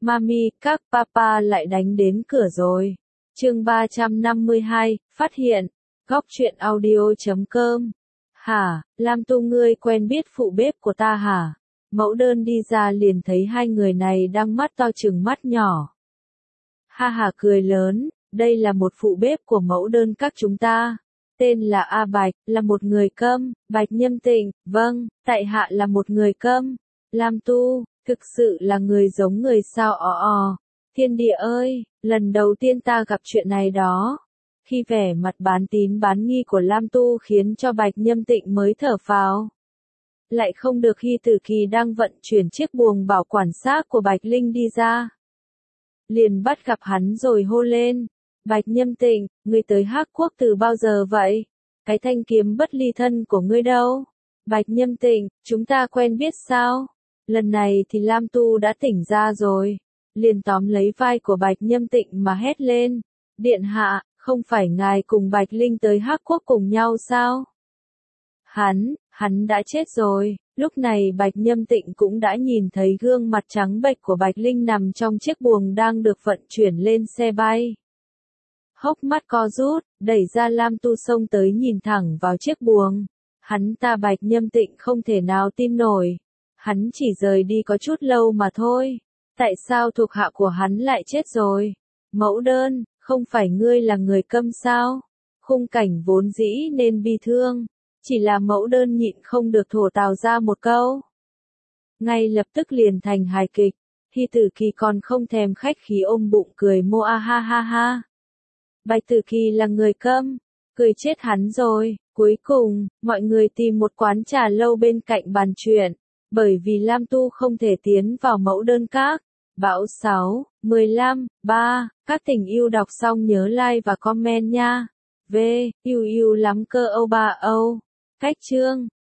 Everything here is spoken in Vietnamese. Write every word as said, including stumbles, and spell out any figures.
Mami, các papa lại đánh đến cửa rồi. Chương ba trăm năm mươi hai, phát hiện. Góc truyện audio chấm com. Hả, Lam Tu ngươi quen biết phụ bếp của ta hả? Mẫu đơn đi ra liền thấy hai người này đang mắt to chừng mắt nhỏ. Ha ha cười lớn, đây là một phụ bếp của mẫu đơn các chúng ta. Tên là A Bạch, là một người Câm. Bạch Nhâm Tịnh, vâng, tại hạ là một người Câm. Lam Tu, thực sự là người giống người sao ò ò. Thiên địa ơi, lần đầu tiên ta gặp chuyện này đó. Khi vẻ mặt bán tín bán nghi của Lam Tu khiến cho Bạch Nhâm Tịnh mới thở phào. Lại không được khi Tử Kỳ đang vận chuyển chiếc buồng bảo quản xác của Bạch Linh đi ra. Liền bắt gặp hắn rồi hô lên. Bạch Nhâm Tịnh, ngươi tới Hắc Quốc từ bao giờ vậy? Cái thanh kiếm bất ly thân của ngươi đâu? Bạch Nhâm Tịnh, chúng ta quen biết sao? Lần này thì Lam Tu đã tỉnh ra rồi. Liền tóm lấy vai của Bạch Nhâm Tịnh mà hét lên. Điện hạ, không phải ngài cùng Bạch Linh tới Hắc Quốc cùng nhau sao? Hắn, hắn đã chết rồi. Lúc này Bạch Nhâm Tịnh cũng đã nhìn thấy gương mặt trắng bệch của Bạch Linh nằm trong chiếc buồng đang được vận chuyển lên xe bay. Hốc mắt co rút, đẩy ra Lam Tu xông tới nhìn thẳng vào chiếc buồng. Hắn ta Bạch Nhâm Tịnh không thể nào tin nổi. Hắn chỉ rời đi có chút lâu mà thôi. Tại sao thuộc hạ của hắn lại chết rồi? Mẫu đơn, không phải ngươi là người Câm sao? Khung cảnh vốn dĩ nên bi thương. Chỉ là mẫu đơn nhịn không được thổ tào ra một câu. Ngay lập tức liền thành hài kịch. Hi Tử Kỳ còn không thèm khách khí ôm bụng cười mô a ha ha ha. Bạch Tử Kỳ là người Câm. Cười chết hắn rồi. Cuối cùng, mọi người tìm một quán trà lâu bên cạnh bàn chuyện. Bởi vì Lam Tu không thể tiến vào mẫu đơn các. Bão sáu, mười lăm, ba, các tình yêu đọc xong nhớ like và comment nha. V, yêu yêu lắm cơ Âu ba Âu. Cách chương.